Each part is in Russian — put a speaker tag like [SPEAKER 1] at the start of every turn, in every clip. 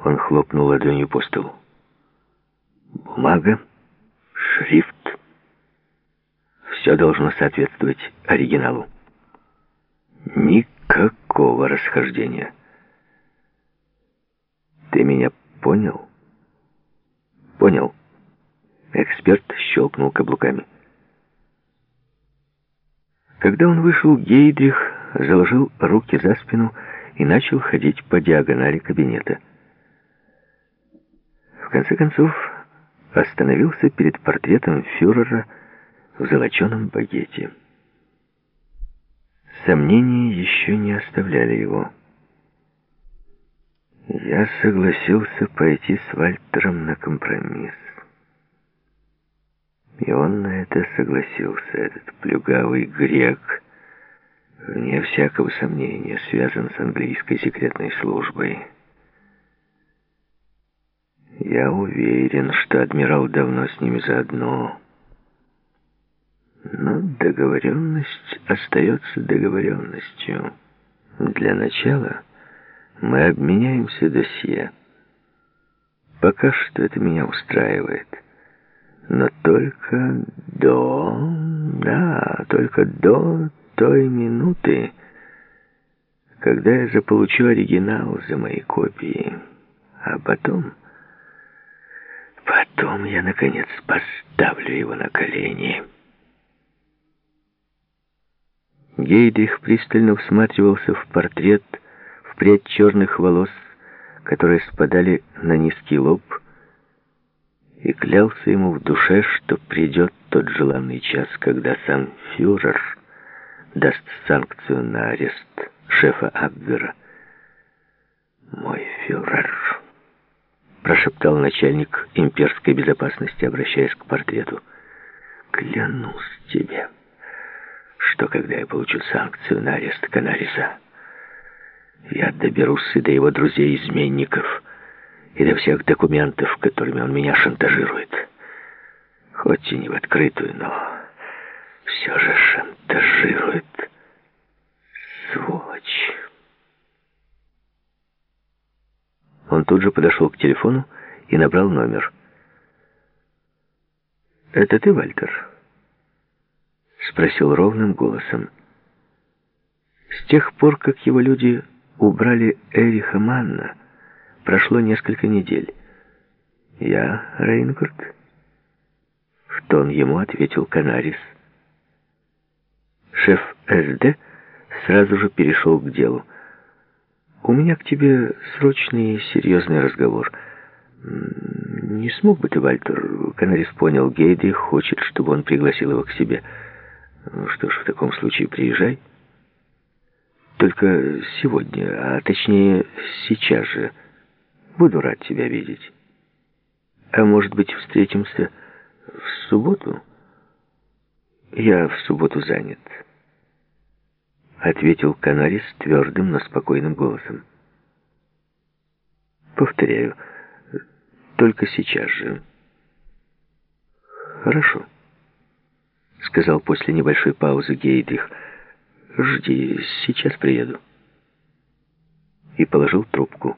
[SPEAKER 1] Он хлопнул ладонью по столу. Бумага, шрифт. Все должно соответствовать оригиналу. Никакого расхождения. Ты меня понял? Понял. Эксперт щелкнул каблуками. Когда он вышел, Гейдрих заложил руки за спину и начал ходить по диагонали кабинета. В конце концов, остановился перед портретом фюрера в золоченом багете. Сомнения еще не оставляли его. Я согласился пойти с Вальтером на компромисс. И он на это согласился, этот плюгавый грек, вне всякого сомнения, связан с английской секретной службой. Я уверен, что адмирал давно с ними заодно. Но договоренность остается договоренностью. Для начала мы обменяемся досье. Пока что это меня устраивает. Но только только до той минуты, когда я заполучу оригинал за мои копии. А потом я, наконец, поставлю его на колени. Гейдрих пристально всматривался в портрет, в прядь черных волос, которые спадали на низкий лоб, и клялся ему в душе, что придет тот желанный час, когда сам фюрер даст санкцию на арест шефа Абвера. «Мой фюрер», — прошептал начальник имперской безопасности, обращаясь к портрету, — «клянусь тебе, что когда я получу санкцию на арест Канариса, я доберусь и до его друзей-изменников, и до всех документов, которыми он меня шантажирует. Хоть и не в открытую, но все же шантажирует. Сволочь». Он тут же подошел к телефону и набрал номер. «Это ты, Вальтер?» — спросил ровным голосом. С тех пор, как его люди убрали Эриха Манна, прошло несколько недель. «Я, Рейнгард?» — в тон ему ответил Канарис. Шеф СД сразу же перешел к делу. «У меня к тебе срочный и серьезный разговор. Не смог бы ты, Вальтер?» Канарис понял, Гейдрих хочет, чтобы он пригласил его к себе. «Что ж, в таком случае приезжай. Только сегодня, а точнее сейчас же. Буду рад тебя видеть. А может быть, встретимся в субботу?» «Я в субботу занят», — ответил Канарис твердым, но спокойным голосом. «Повторяю, только сейчас же». «Хорошо», — сказал после небольшой паузы Гейдрих. «Жди, сейчас приеду». И положил трубку.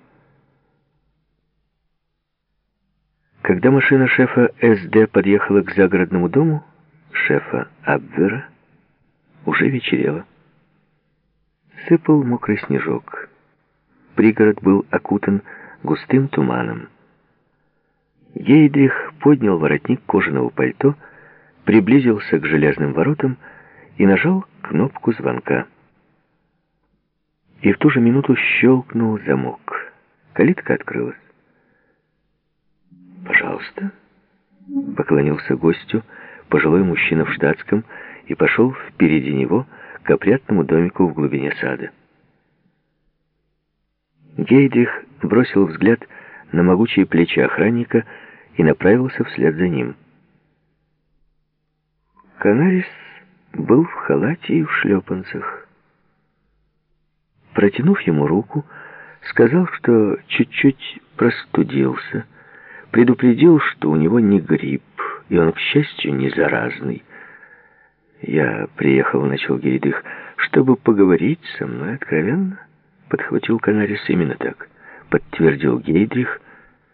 [SPEAKER 1] Когда машина шефа СД подъехала к загородному дому шефа Абвера, уже вечерело. Сыпал мокрый снежок. Пригород был окутан густым туманом. Гейдрих поднял воротник кожаного пальто, приблизился к железным воротам и нажал кнопку звонка. И в ту же минуту щелкнул замок. Калитка открылась. «Пожалуйста», — поклонился гостю пожилой мужчина в штатском и пошел впереди него к опрятному домику в глубине сада. Гейдрих бросил взгляд на могучие плечи охранника и направился вслед за ним. Канарис был в халате и в шлепанцах. Протянув ему руку, сказал, что чуть-чуть простудился, предупредил, что у него не грипп, и он, к счастью, не заразный. «Я приехал», — начал Гейдрих, — «чтобы поговорить со мной откровенно», — подхватил Канарис. «Именно так. подтвердил Гейдрих,